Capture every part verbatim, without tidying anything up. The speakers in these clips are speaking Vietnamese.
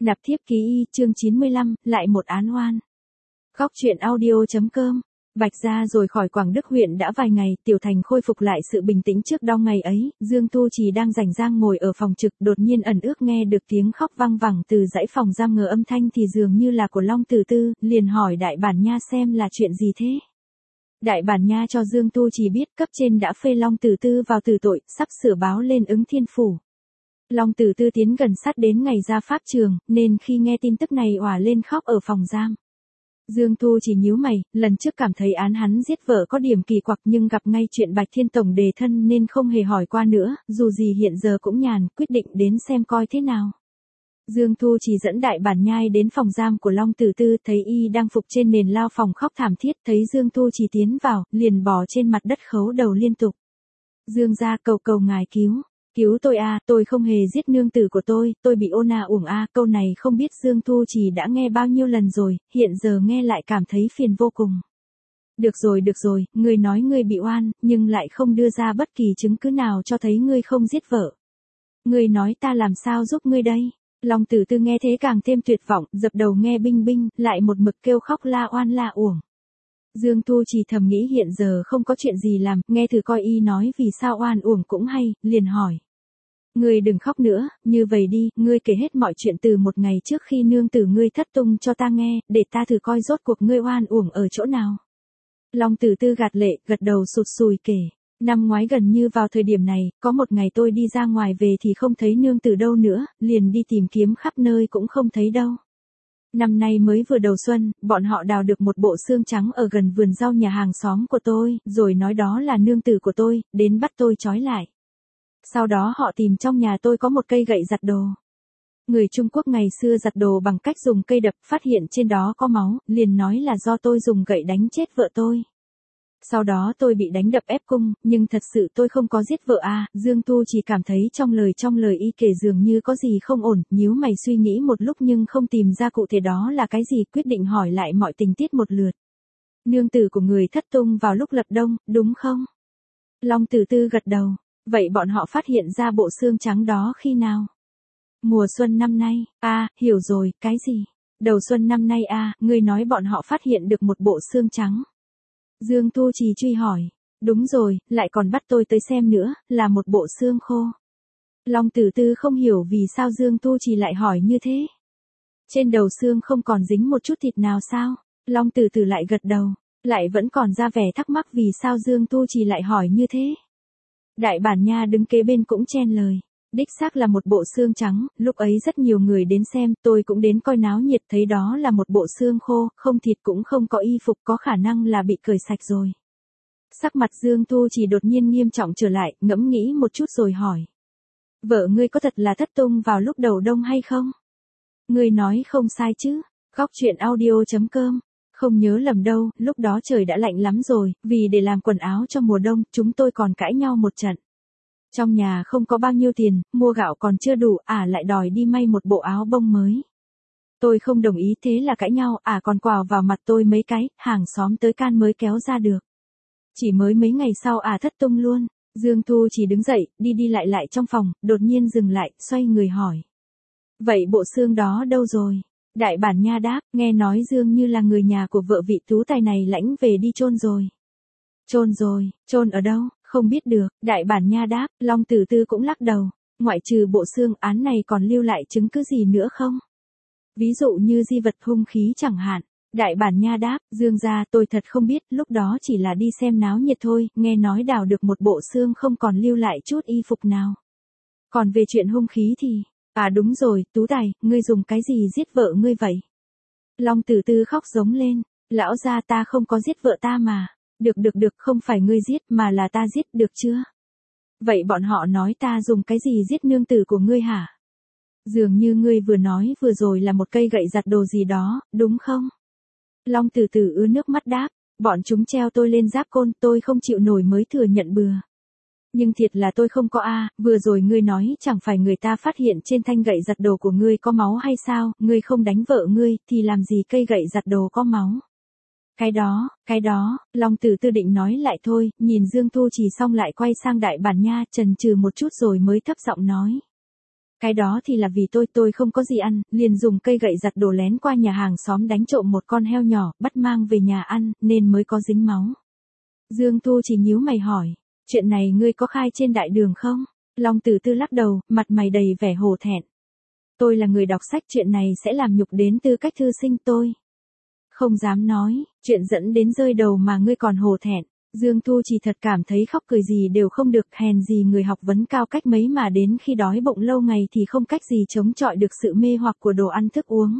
Nạp thiếp ký y, chương chín mươi lăm, lại một án oan. Góc truyện audio.com. Bạch gia rồi khỏi Quảng Đức huyện đã vài ngày, Tiểu Thành khôi phục lại sự bình tĩnh trước đau ngày ấy, Dương Tu Trì đang rảnh rang ngồi ở phòng trực, đột nhiên ẩn ước nghe được tiếng khóc vang vẳng từ dãy phòng giam, ngờ âm thanh thì dường như là của Long Tử Tư, liền hỏi Đại Bản Nha xem là chuyện gì thế. Đại Bản Nha cho Dương Tu Trì biết cấp trên đã phê Long Tử Tư vào tử tội, sắp sửa báo lên Ứng Thiên Phủ. Long Tử Tư tiến gần sát đến ngày ra pháp trường, nên khi nghe tin tức này òa lên khóc ở phòng giam. Dương Tu chỉ nhíu mày, lần trước cảm thấy án hắn giết vợ có điểm kỳ quặc, nhưng gặp ngay chuyện Bạch Thiên Tổng đề thân nên không hề hỏi qua nữa, dù gì hiện giờ cũng nhàn, quyết định đến xem coi thế nào. Dương Tu chỉ dẫn Đại Bản Nhai đến phòng giam của Long Tử Tư, thấy y đang phục trên nền lao phòng khóc thảm thiết, thấy Dương Tu chỉ tiến vào, liền bò trên mặt đất khấu đầu liên tục. Dương gia, cầu cầu ngài cứu. Cứu tôi a, à, tôi không hề giết nương tử của tôi, tôi bị ôn à uổng a, à. Câu này không biết Dương Tu Trì đã nghe bao nhiêu lần rồi, hiện giờ nghe lại cảm thấy phiền vô cùng. Được rồi được rồi, ngươi nói ngươi bị oan, nhưng lại không đưa ra bất kỳ chứng cứ nào cho thấy ngươi không giết vợ. Ngươi nói ta làm sao giúp ngươi đây? Long Tử Tư nghe thế càng thêm tuyệt vọng, dập đầu nghe binh binh, lại một mực kêu khóc la oan la uổng. Dương Tu Trì thầm nghĩ hiện giờ không có chuyện gì làm, nghe thử coi y nói vì sao oan uổng cũng hay, liền hỏi. Ngươi đừng khóc nữa, như vậy đi, ngươi kể hết mọi chuyện từ một ngày trước khi nương tử ngươi thất tung cho ta nghe, để ta thử coi rốt cuộc ngươi oan uổng ở chỗ nào. Long Tử Tư gạt lệ, gật đầu sụt sùi kể. Năm ngoái gần như vào thời điểm này, có một ngày tôi đi ra ngoài về thì không thấy nương tử đâu nữa, liền đi tìm kiếm khắp nơi cũng không thấy đâu. Năm nay mới vừa đầu xuân, bọn họ đào được một bộ xương trắng ở gần vườn rau nhà hàng xóm của tôi, rồi nói đó là nương tử của tôi, đến bắt tôi trói lại. Sau đó họ tìm trong nhà tôi có một cây gậy giặt đồ. Người Trung Quốc ngày xưa giặt đồ bằng cách dùng cây đập, phát hiện trên đó có máu, liền nói là do tôi dùng gậy đánh chết vợ tôi. Sau đó tôi bị đánh đập ép cung, nhưng thật sự tôi không có giết vợ à, Dương Tu chỉ cảm thấy trong lời trong lời y kể dường như có gì không ổn, nhíu mày suy nghĩ một lúc nhưng không tìm ra cụ thể đó là cái gì, quyết định hỏi lại mọi tình tiết một lượt. Nương tử của người thất tung vào lúc lập đông, đúng không? Long Tử Tư gật đầu. Vậy bọn họ phát hiện ra bộ xương trắng đó khi nào? Mùa xuân năm nay. A, à, hiểu rồi, cái gì? Đầu xuân năm nay a, à, ngươi nói bọn họ phát hiện được một bộ xương trắng. Dương Tu Trì truy hỏi. Đúng rồi, lại còn bắt tôi tới xem nữa, là một bộ xương khô. Long Tử Tư không hiểu vì sao Dương Tu Trì lại hỏi như thế. Trên đầu xương không còn dính một chút thịt nào sao? Long Tử Tư lại gật đầu, lại vẫn còn ra vẻ thắc mắc vì sao Dương Tu Trì lại hỏi như thế. Đại Bản Nha đứng kế bên cũng chen lời. Đích xác là một bộ xương trắng, lúc ấy rất nhiều người đến xem, tôi cũng đến coi náo nhiệt, thấy đó là một bộ xương khô, không thịt cũng không có y phục, có khả năng là bị cởi sạch rồi. Sắc mặt Dương Tu chỉ đột nhiên nghiêm trọng trở lại, ngẫm nghĩ một chút rồi hỏi. Vợ ngươi có thật là thất tung vào lúc đầu đông hay không? Ngươi nói không sai chứ? Góc truyện audio.com. Không nhớ lầm đâu, lúc đó trời đã lạnh lắm rồi, vì để làm quần áo cho mùa đông, chúng tôi còn cãi nhau một trận. Trong nhà không có bao nhiêu tiền, mua gạo còn chưa đủ, ả à lại đòi đi may một bộ áo bông mới. Tôi không đồng ý, thế là cãi nhau, ả à còn quào vào mặt tôi mấy cái, hàng xóm tới can mới kéo ra được. Chỉ mới mấy ngày sau ả à thất tung luôn. Dương Tu chỉ đứng dậy, đi đi lại lại trong phòng, đột nhiên dừng lại, xoay người hỏi. Vậy bộ xương đó đâu rồi? Đại Bản Nha đáp, nghe nói Dương như là người nhà của vợ vị tú tài này lãnh về đi chôn rồi. Chôn rồi, chôn ở đâu, không biết được, Đại Bản Nha đáp, Long Tử Tư cũng lắc đầu, ngoại trừ bộ xương án này còn lưu lại chứng cứ gì nữa không? Ví dụ như di vật hung khí chẳng hạn. Đại Bản Nha đáp, Dương gia tôi thật không biết, lúc đó chỉ là đi xem náo nhiệt thôi, nghe nói đào được một bộ xương không còn lưu lại chút y phục nào. Còn về chuyện hung khí thì... À đúng rồi, Tú Tài, ngươi dùng cái gì giết vợ ngươi vậy? Long Tử Tư khóc giống lên, lão gia ta không có giết vợ ta mà. Được được được, không phải ngươi giết mà là ta giết, được chưa? Vậy bọn họ nói ta dùng cái gì giết nương tử của ngươi hả? Dường như ngươi vừa nói vừa rồi là một cây gậy giặt đồ gì đó, đúng không? Long Tử Tư ứa nước mắt đáp, bọn chúng treo tôi lên giáp côn, tôi không chịu nổi mới thừa nhận bừa. Nhưng thiệt là tôi không có a, à, vừa rồi ngươi nói chẳng phải người ta phát hiện trên thanh gậy giặt đồ của ngươi có máu hay sao, ngươi không đánh vợ ngươi, thì làm gì cây gậy giặt đồ có máu. Cái đó, cái đó, Long Tử Tư định nói lại thôi, nhìn Dương Tu Trì xong lại quay sang Đại Bản Nha, chần chừ một chút rồi mới thấp giọng nói. Cái đó thì là vì tôi tôi không có gì ăn, liền dùng cây gậy giặt đồ lén qua nhà hàng xóm đánh trộm một con heo nhỏ, bắt mang về nhà ăn, nên mới có dính máu. Dương Tu chỉ nhíu mày hỏi, chuyện này ngươi có khai trên đại đường không? Long Tử Tư lắc đầu, mặt mày đầy vẻ hổ thẹn. Tôi là người đọc sách, chuyện này sẽ làm nhục đến tư cách thư sinh tôi. Không dám nói, chuyện dẫn đến rơi đầu mà ngươi còn hổ thẹn. Dương Tu chỉ thật cảm thấy khóc cười gì đều không được, hèn gì người học vấn cao cách mấy mà đến khi đói bụng lâu ngày thì không cách gì chống chọi được sự mê hoặc của đồ ăn thức uống.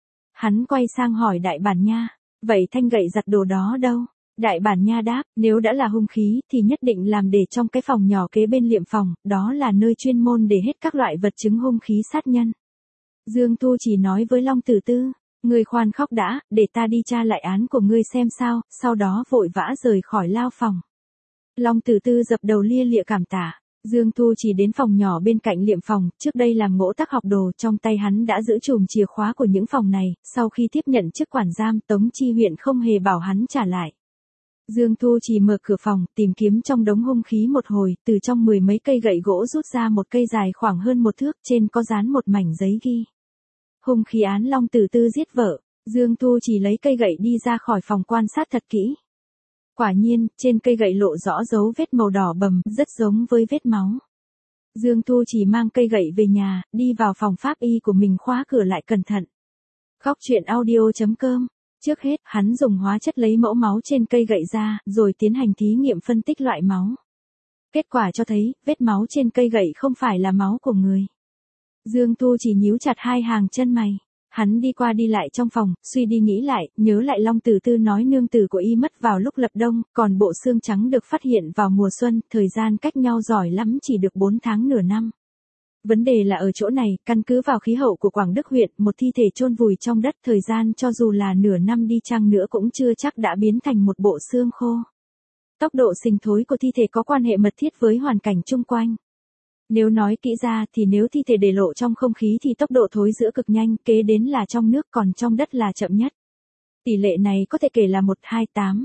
Hắn quay sang hỏi Đại Bản Nha, vậy thanh gậy giặt đồ đó đâu? Đại Bản Nha đáp, nếu đã là hung khí thì nhất định làm để trong cái phòng nhỏ kế bên liệm phòng, đó là nơi chuyên môn để hết các loại vật chứng hung khí sát nhân. Dương Tu chỉ nói với Long Tử Tư, ngươi khoan khóc đã, để ta đi tra lại án của ngươi xem sao, sau đó vội vã rời khỏi lao phòng. Long Tử Tư dập đầu lia lịa cảm tạ. Dương Tu chỉ đến phòng nhỏ bên cạnh liệm phòng, trước đây làm ngỗ tác học đồ, trong tay hắn đã giữ chùm chìa khóa của những phòng này, sau khi tiếp nhận chức quản giam, Tống Chi huyện không hề bảo hắn trả lại. Dương Tu chỉ mở cửa phòng, tìm kiếm trong đống hung khí một hồi, từ trong mười mấy cây gậy gỗ rút ra một cây dài khoảng hơn một thước, trên có dán một mảnh giấy ghi. Hung khí án Long Tử Tư giết vợ. Dương Tu chỉ lấy cây gậy đi ra khỏi phòng quan sát thật kỹ. Quả nhiên, trên cây gậy lộ rõ dấu vết màu đỏ bầm, rất giống với vết máu. Dương Tu chỉ mang cây gậy về nhà, đi vào phòng pháp y của mình, khóa cửa lại cẩn thận. Góc truyện audio chấm com. Trước hết, hắn dùng hóa chất lấy mẫu máu trên cây gậy ra, rồi tiến hành thí nghiệm phân tích loại máu. Kết quả cho thấy, vết máu trên cây gậy không phải là máu của người. Dương Tu chỉ nhíu chặt hai hàng chân mày. Hắn đi qua đi lại trong phòng, suy đi nghĩ lại, nhớ lại Long Tử Tư nói nương tử của y mất vào lúc lập đông, còn bộ xương trắng được phát hiện vào mùa xuân, thời gian cách nhau giỏi lắm chỉ được bốn tháng nửa năm. Vấn đề là ở chỗ này, căn cứ vào khí hậu của Quảng Đức huyện, một thi thể chôn vùi trong đất thời gian cho dù là nửa năm đi chăng nữa cũng chưa chắc đã biến thành một bộ xương khô. Tốc độ sinh thối của thi thể có quan hệ mật thiết với hoàn cảnh chung quanh. Nếu nói kỹ ra thì nếu thi thể để lộ trong không khí thì tốc độ thối rữa cực nhanh, kế đến là trong nước, còn trong đất là chậm nhất. Tỷ lệ này có thể kể là một hai tám.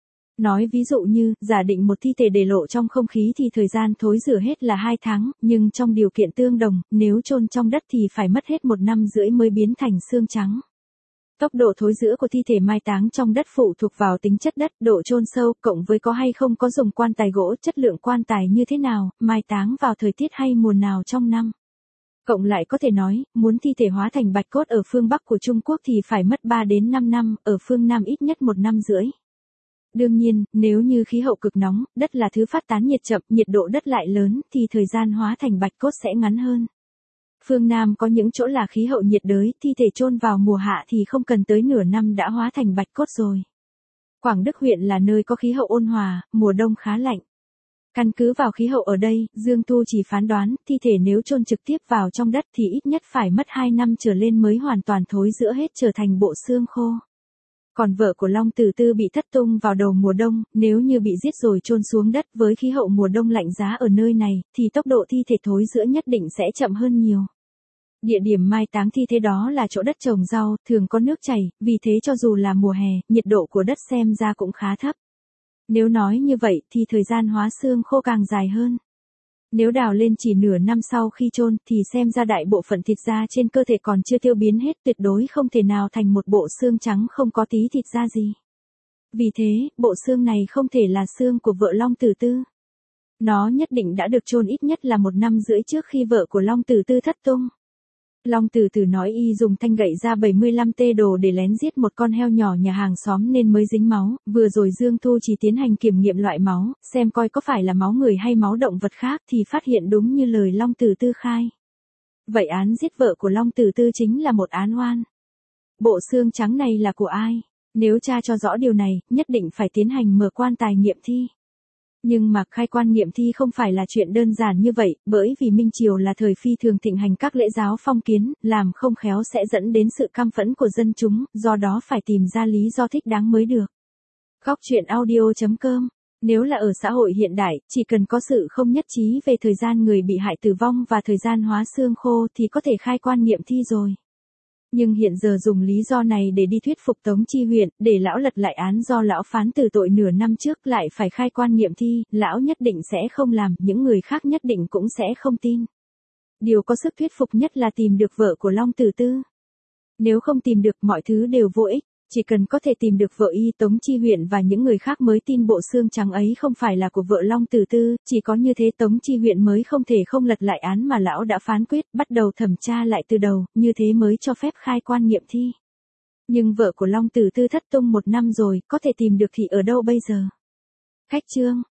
Nói ví dụ như, giả định một thi thể để lộ trong không khí thì thời gian thối rữa hết là hai tháng, nhưng trong điều kiện tương đồng, nếu chôn trong đất thì phải mất hết một năm rưỡi mới biến thành xương trắng. Tốc độ thối rữa của thi thể mai táng trong đất phụ thuộc vào tính chất đất, độ chôn sâu, cộng với có hay không có dùng quan tài gỗ, chất lượng quan tài như thế nào, mai táng vào thời tiết hay mùa nào trong năm. Cộng lại có thể nói, muốn thi thể hóa thành bạch cốt ở phương Bắc của Trung Quốc thì phải mất ba đến năm năm, ở phương Nam ít nhất một năm rưỡi. Đương nhiên, nếu như khí hậu cực nóng, đất là thứ phát tán nhiệt chậm, nhiệt độ đất lại lớn, thì thời gian hóa thành bạch cốt sẽ ngắn hơn. Phương Nam có những chỗ là khí hậu nhiệt đới, thi thể chôn vào mùa hạ thì không cần tới nửa năm đã hóa thành bạch cốt rồi. Quảng Đức huyện là nơi có khí hậu ôn hòa, mùa đông khá lạnh. Căn cứ vào khí hậu ở đây, Dương Tu chỉ phán đoán, thi thể nếu chôn trực tiếp vào trong đất thì ít nhất phải mất hai năm trở lên mới hoàn toàn thối rữa hết trở thành bộ xương khô. Còn vợ của Long Tử Tư bị thất tung vào đầu mùa đông, nếu như bị giết rồi chôn xuống đất với khí hậu mùa đông lạnh giá ở nơi này, thì tốc độ thi thể thối rữa nhất định sẽ chậm hơn nhiều. Địa điểm mai táng thi thế đó là chỗ đất trồng rau, thường có nước chảy, vì thế cho dù là mùa hè, nhiệt độ của đất xem ra cũng khá thấp. Nếu nói như vậy thì thời gian hóa xương khô càng dài hơn. Nếu đào lên chỉ nửa năm sau khi chôn thì xem ra đại bộ phận thịt da trên cơ thể còn chưa tiêu biến hết, tuyệt đối không thể nào thành một bộ xương trắng không có tí thịt da gì. Vì thế, bộ xương này không thể là xương của vợ Long Tử Tư. Nó nhất định đã được chôn ít nhất là một năm rưỡi trước khi vợ của Long Tử Tư thất tung. Long Tử Tử nói y dùng thanh gậy ra bảy mươi lăm tê đồ để lén giết một con heo nhỏ nhà hàng xóm nên mới dính máu, vừa rồi Dương Tu chỉ tiến hành kiểm nghiệm loại máu, xem coi có phải là máu người hay máu động vật khác thì phát hiện đúng như lời Long Tử Tư khai. Vậy án giết vợ của Long Tử Tư chính là một án oan. Bộ xương trắng này là của ai? Nếu tra cho rõ điều này, nhất định phải tiến hành mở quan tài nghiệm thi. Nhưng mà khai quan nghiệm thi không phải là chuyện đơn giản như vậy, bởi vì Minh Triều là thời phi thường thịnh hành các lễ giáo phong kiến, làm không khéo sẽ dẫn đến sự căm phẫn của dân chúng, do đó phải tìm ra lý do thích đáng mới được. Góc truyện audio chấm com. Nếu là ở xã hội hiện đại, chỉ cần có sự không nhất trí về thời gian người bị hại tử vong và thời gian hóa xương khô thì có thể khai quan nghiệm thi rồi. Nhưng hiện giờ dùng lý do này để đi thuyết phục Tống Chi huyện, để lão lật lại án do lão phán tử tội nửa năm trước lại phải khai quan nghiệm thi, lão nhất định sẽ không làm, những người khác nhất định cũng sẽ không tin. Điều có sức thuyết phục nhất là tìm được vợ của Long Tử Tư. Nếu không tìm được, mọi thứ đều vô ích, chỉ cần có thể tìm được vợ y Tống Chi Huyện và những người khác mới tin bộ xương trắng ấy không phải là của vợ Long Tử Tư, chỉ có như thế Tống Chi Huyện mới không thể không lật lại án mà lão đã phán quyết, bắt đầu thẩm tra lại từ đầu, như thế mới cho phép khai quan nghiệm thi. Nhưng vợ của Long Tử Tư thất tung một năm rồi, có thể tìm được thì ở đâu bây giờ? Khách trương